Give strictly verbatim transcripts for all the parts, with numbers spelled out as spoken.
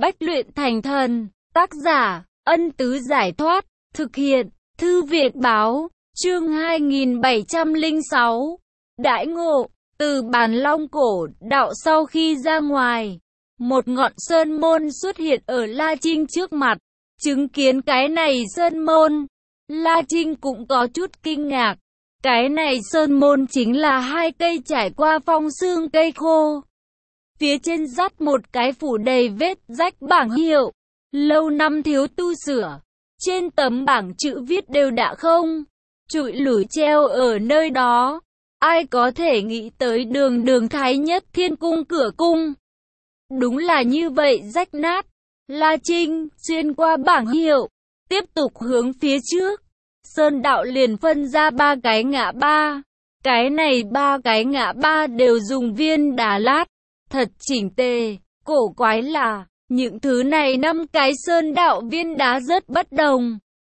Bách luyện thành thần. Tác giả, Ân Tứ Giải Thoát. Thực hiện, Thư viện Báo. Chương hai nghìn bảy trăm lẻ sáu. Đãi ngộ. Từ Bàn Long cổ đạo sau khi ra ngoài, một ngọn sơn môn xuất hiện ở La Trinh trước mặt. Chứng kiến cái này sơn môn, La Trinh cũng có chút kinh ngạc. Cái này sơn môn chính là hai cây trải qua phong sương cây khô. Phía trên dắt một cái phủ đầy vết rách bảng hiệu. Lâu năm thiếu tu sửa. Trên tấm bảng chữ viết đều đã không trụi lủi treo ở nơi đó. Ai có thể nghĩ tới đường đường Thái Nhất Thiên Cung cửa cung. Đúng là như vậy rách nát. La Trinh xuyên qua bảng hiệu, tiếp tục hướng phía trước. Sơn đạo liền phân ra ba cái ngã ba. Cái này ba cái ngã ba đều dùng viên đá lát, thật chỉnh tề. Cổ quái là, những thứ này năm cái sơn đạo viên đá rất bất đồng.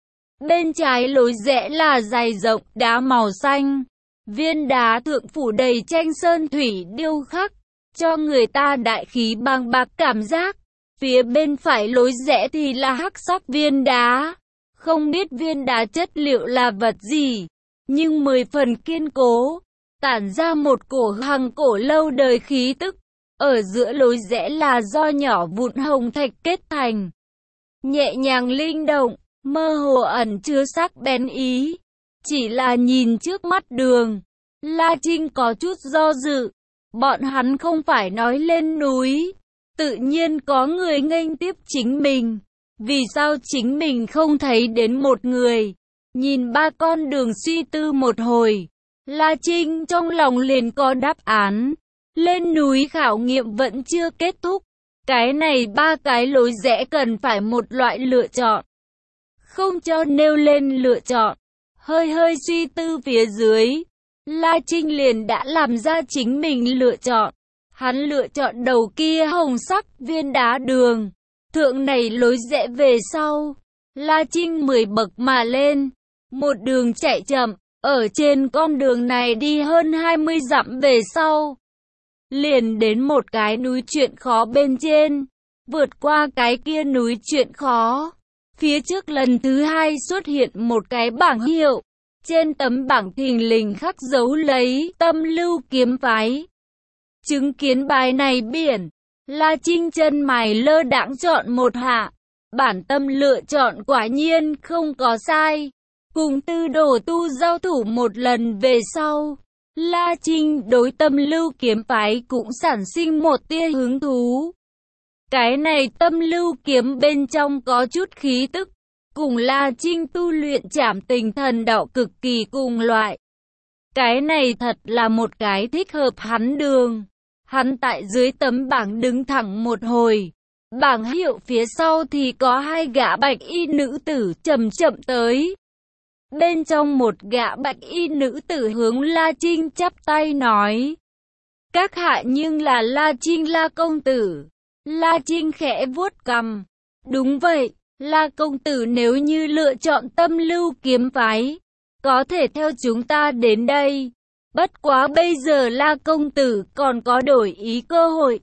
Bên trái lối rẽ là dày rộng đá màu xanh. Viên đá thượng phủ đầy tranh sơn thủy điêu khắc, cho người ta đại khí bàng bạc cảm giác. Phía bên phải lối rẽ thì là hắc sắc viên đá. Không biết viên đá chất liệu là vật gì, nhưng mười phần kiên cố, tản ra một cổ hằng cổ lâu đời khí tức. Ở giữa lối rẽ là do nhỏ vụn hồng thạch kết thành, nhẹ nhàng linh động, mơ hồ ẩn chứa sắc bén ý. Chỉ là nhìn trước mắt đường, La Trinh có chút do dự. Bọn hắn không phải nói lên núi, tự nhiên có người nghênh tiếp chính mình. Vì sao chính mình không thấy đến một người? Nhìn ba con đường suy tư một hồi, La Trinh trong lòng liền có đáp án. Lên núi khảo nghiệm vẫn chưa kết thúc. Cái này ba cái lối rẽ cần phải một loại lựa chọn. Không cho nêu lên lựa chọn. Hơi hơi suy tư phía dưới, La Trinh liền đã làm ra chính mình lựa chọn. Hắn lựa chọn đầu kia hồng sắc viên đá đường. Thượng này lối rẽ về sau, La Trinh mười bậc mà lên. Một đường chạy chậm, ở trên con đường này đi hơn hai mươi dặm về sau, liền đến một cái núi chuyện khó bên trên. Vượt qua cái kia núi chuyện khó, phía trước lần thứ hai xuất hiện một cái bảng hiệu. Trên tấm bảng thình lình khắc dấu lấy Tâm Lưu kiếm phái. Chứng kiến bài này biển, La Trinh chân mày lơ đãng chọn một hạ. Bản tâm lựa chọn quả nhiên không có sai. Cùng tư đồ tu giao thủ một lần về sau, La Trinh đối Tâm Lưu kiếm phái cũng sản sinh một tia hứng thú. Cái này Tâm Lưu kiếm bên trong có chút khí tức, cùng La Trinh tu luyện trảm tình thần đạo cực kỳ cùng loại. Cái này thật là một cái thích hợp hắn đường. Hắn tại dưới tấm bảng đứng thẳng một hồi. Bảng hiệu phía sau thì có hai gã bạch y nữ tử chậm chậm tới. Bên trong một gã bạch y nữ tử hướng La Trinh chắp tay nói: các hạ nhưng là La Trinh La công tử. La Trinh khẽ vuốt cằm. Đúng vậy, La công tử, nếu như lựa chọn Tâm Lưu kiếm phái, có thể theo chúng ta đến đây. Bất quá bây giờ La công tử còn có đổi ý cơ hội,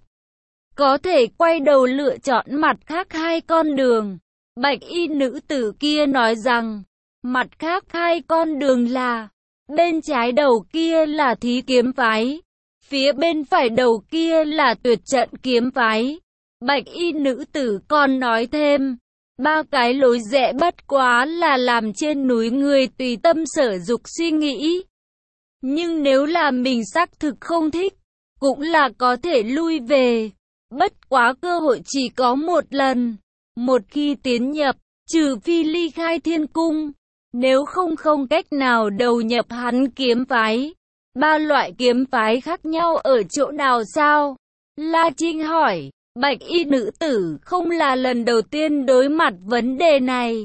có thể quay đầu lựa chọn mặt khác hai con đường. Bạch y nữ tử kia nói rằng, mặt khác hai con đường là, bên trái đầu kia là Thí kiếm phái, phía bên phải đầu kia là Tuyệt trận kiếm phái. Bạch y nữ tử còn nói thêm, ba cái lối rẽ bất quá là làm trên núi người tùy tâm sở dục suy nghĩ. Nhưng nếu là mình xác thực không thích, cũng là có thể lui về. Bất quá cơ hội chỉ có một lần. Một khi tiến nhập, trừ phi ly khai thiên cung, nếu không không cách nào đầu nhập hắn kiếm phái. Ba loại kiếm phái khác nhau ở chỗ nào sao? La Trinh hỏi. Bạch y nữ tử không là lần đầu tiên đối mặt vấn đề này.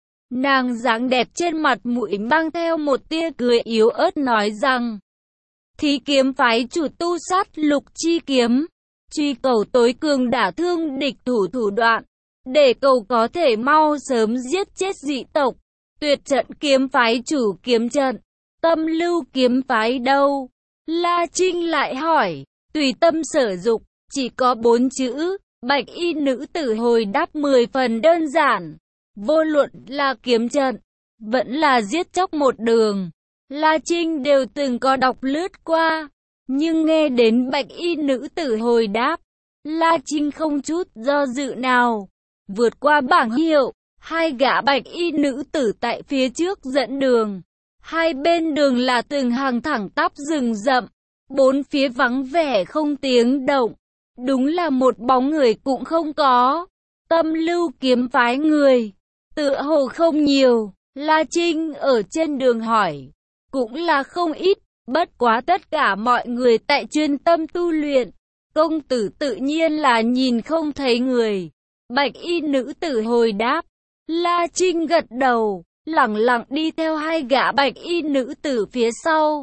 Nàng dáng đẹp trên mặt mũi mang theo một tia cười yếu ớt nói rằng, Thí kiếm phái chủ tu sát lục chi kiếm, truy cầu tối cường đả thương địch thủ thủ đoạn, để cầu có thể mau sớm giết chết dị tộc. Tuyệt trận kiếm phái chủ kiếm trận. Tâm Lưu kiếm phái đâu? La Trinh lại hỏi. Tùy tâm sở dục, chỉ có bốn chữ, Bạch y nữ tử hồi đáp mười phần đơn giản. Vô luận là kiếm trận, vẫn là giết chóc một đường, La Trinh đều từng có đọc lướt qua. Nhưng nghe đến bạch y nữ tử hồi đáp, La Trinh không chút do dự nào. Vượt qua bảng hiệu, hai gã bạch y nữ tử tại phía trước dẫn đường. Hai bên đường là từng hàng thẳng tắp rừng rậm, bốn phía vắng vẻ không tiếng động. Đúng là một bóng người cũng không có. Tâm lưu kiếm phái người, tựa hồ không nhiều. La Trinh ở trên đường hỏi, cũng là không ít. Bất quá tất cả mọi người tại chuyên tâm tu luyện. Công tử tự nhiên là nhìn không thấy người. Bạch y nữ tử hồi đáp. La Trinh gật đầu, lẳng lặng đi theo hai gã bạch y nữ tử phía sau.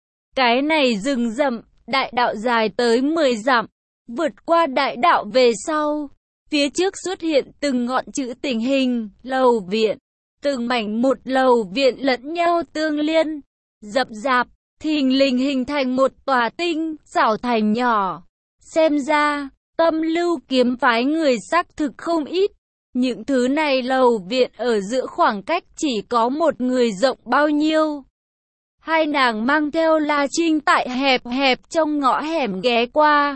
Cái này rừng rậm, đại đạo dài tới mười dặm. Vượt qua đại đạo về sau, phía trước xuất hiện từng ngọn chữ tình hình, lầu viện. Từng mảnh một lầu viện lẫn nhau tương liên, rậm rạp, thình lình hình thành một tòa tinh, xảo thành nhỏ. Xem ra, tâm lưu kiếm phái người xác thực không ít. Những thứ này lầu viện ở giữa khoảng cách chỉ có một người rộng bao nhiêu. Hai nàng mang theo La Trinh tại hẹp hẹp trong ngõ hẻm ghé qua.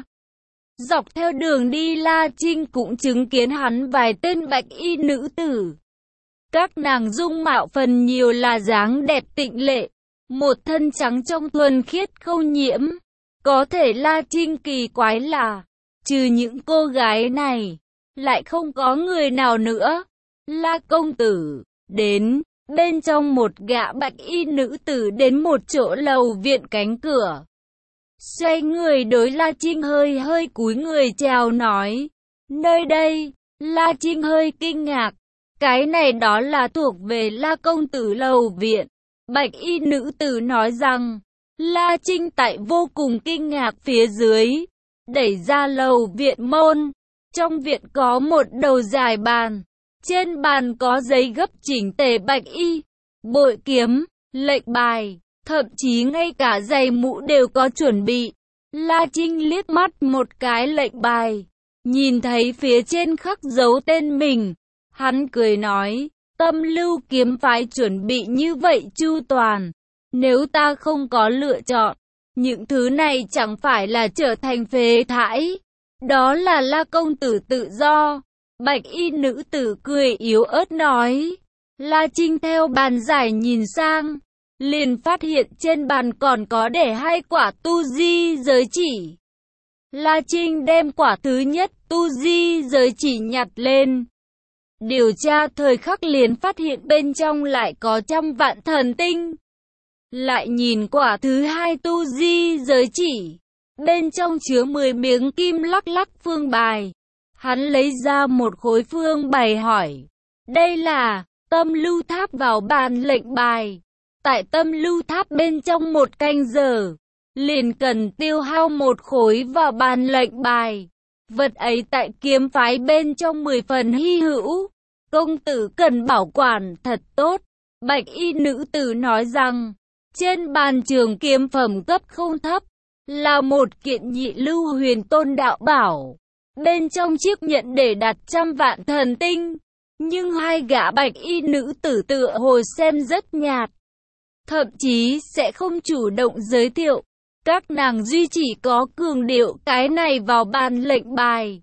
Dọc theo đường đi La Trinh cũng chứng kiến hắn vài tên bạch y nữ tử. Các nàng dung mạo phần nhiều là dáng đẹp tịnh lệ, một thân trắng trong thuần khiết không nhiễm. Có thể La Trinh kỳ quái là, trừ những cô gái này, lại không có người nào nữa. La công tử, đến, bên trong một gã bạch y nữ tử đến một chỗ lầu viện cánh cửa. Xoay người đối La Trinh hơi hơi cúi người chào nói, nơi đây. La Trinh hơi kinh ngạc, cái này đó là thuộc về La công tử lầu viện. Bạch y nữ tử nói rằng, La Trinh tại vô cùng kinh ngạc phía dưới, đẩy ra lầu viện môn. Trong viện có một đầu dài bàn, trên bàn có giấy gấp chỉnh tề bạch y, bội kiếm, lệnh bài, thậm chí ngay cả giày mũ đều có chuẩn bị. La Trinh liếc mắt một cái lệnh bài, nhìn thấy phía trên khắc dấu tên mình, hắn cười nói, tâm lưu kiếm phái chuẩn bị như vậy chu toàn, nếu ta không có lựa chọn, những thứ này chẳng phải là trở thành phế thải. Đó là La công tử tự do. Bạch y nữ tử cười yếu ớt nói. La Trinh theo bàn giải nhìn sang, liền phát hiện trên bàn còn có để hai quả tu di giới chỉ. La Trinh đem quả thứ nhất tu di giới chỉ nhặt lên. Điều tra thời khắc liền phát hiện bên trong lại có trăm vạn thần tinh. Lại nhìn quả thứ hai tu di giới chỉ, bên trong chứa mười miếng kim lắc lắc phương bài. Hắn lấy ra một khối phương bài hỏi, đây là tâm lưu tháp vào bàn lệnh bài. Tại tâm lưu tháp bên trong một canh giờ, liền cần tiêu hao một khối vào bàn lệnh bài. Vật ấy tại kiếm phái bên trong mười phần hy hữu, công tử cần bảo quản thật tốt. Bạch y nữ tử nói rằng, trên bàn trường kiếm phẩm cấp không thấp, là một kiện nhị lưu huyền tôn đạo bảo. Bên trong chiếc nhẫn để đặt trăm vạn thần tinh. Nhưng hai gã bạch y nữ tử tựa hồ xem rất nhạt, thậm chí sẽ không chủ động giới thiệu. Các nàng duy chỉ có cường điệu cái này vào bàn lệnh bài.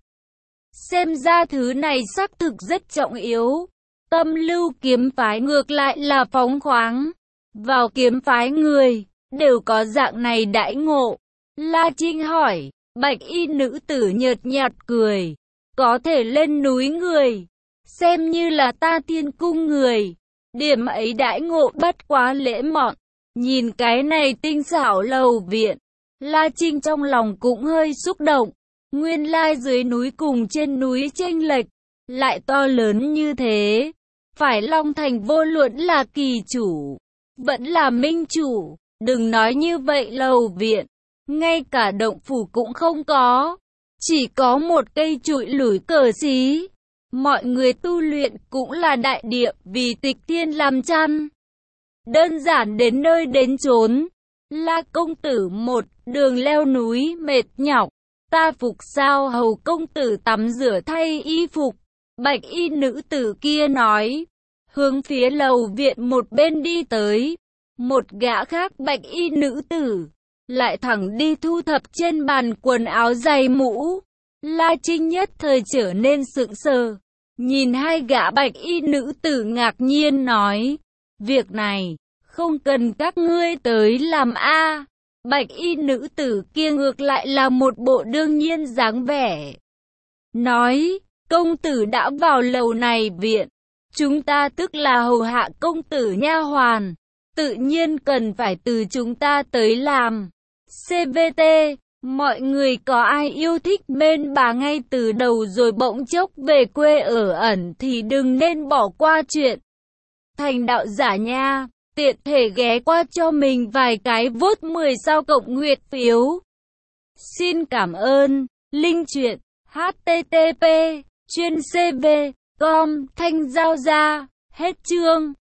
Xem ra thứ này xác thực rất trọng yếu. Tâm lưu kiếm phái ngược lại là phóng khoáng. Vào kiếm phái người, đều có dạng này đãi ngộ. La Trinh hỏi, bạch y nữ tử nhợt nhạt cười. Có thể lên núi người, xem như là ta thiên cung người. Điểm ấy đãi ngộ bất quá lễ mọn. Nhìn cái này tinh xảo lầu viện, La Trinh trong lòng cũng hơi xúc động. Nguyên lai dưới núi cùng trên núi chênh lệch lại to lớn như thế. Phải Long Thành vô luận là kỳ chủ, vẫn là minh chủ, đừng nói như vậy lầu viện, ngay cả động phủ cũng không có, chỉ có một cây trụi lủi cờ xí. Mọi người tu luyện cũng là đại địa vì tịch thiên làm chăn. Đơn giản đến nơi đến chốn. La công tử một đường leo núi mệt nhọc, Ta phục sao hầu công tử tắm rửa thay y phục. Bạch y nữ tử kia nói, hướng phía lầu viện một bên đi tới. Một gã khác bạch y nữ tử, lại thẳng đi thu thập trên bàn quần áo giày mũ. La Trinh nhất thời trở nên sững sờ, nhìn hai gã bạch y nữ tử ngạc nhiên nói, việc này, không cần các ngươi tới làm a. Bạch y nữ tử kia ngược lại là một bộ đương nhiên dáng vẻ. Nói, công tử đã vào lầu này viện, chúng ta tức là hầu hạ công tử nha hoàn, tự nhiên cần phải từ chúng ta tới làm. xê vê tê, mọi người có ai yêu thích bên bà ngay từ đầu rồi bỗng chốc về quê ở ẩn thì đừng nên bỏ qua chuyện thành đạo giả nha. Tiện thể ghé qua cho mình vài cái vote mười sao cộng nguyệt phiếu. Xin cảm ơn. Link truyện http chuyên cv com thanh giao ra. Hết chương.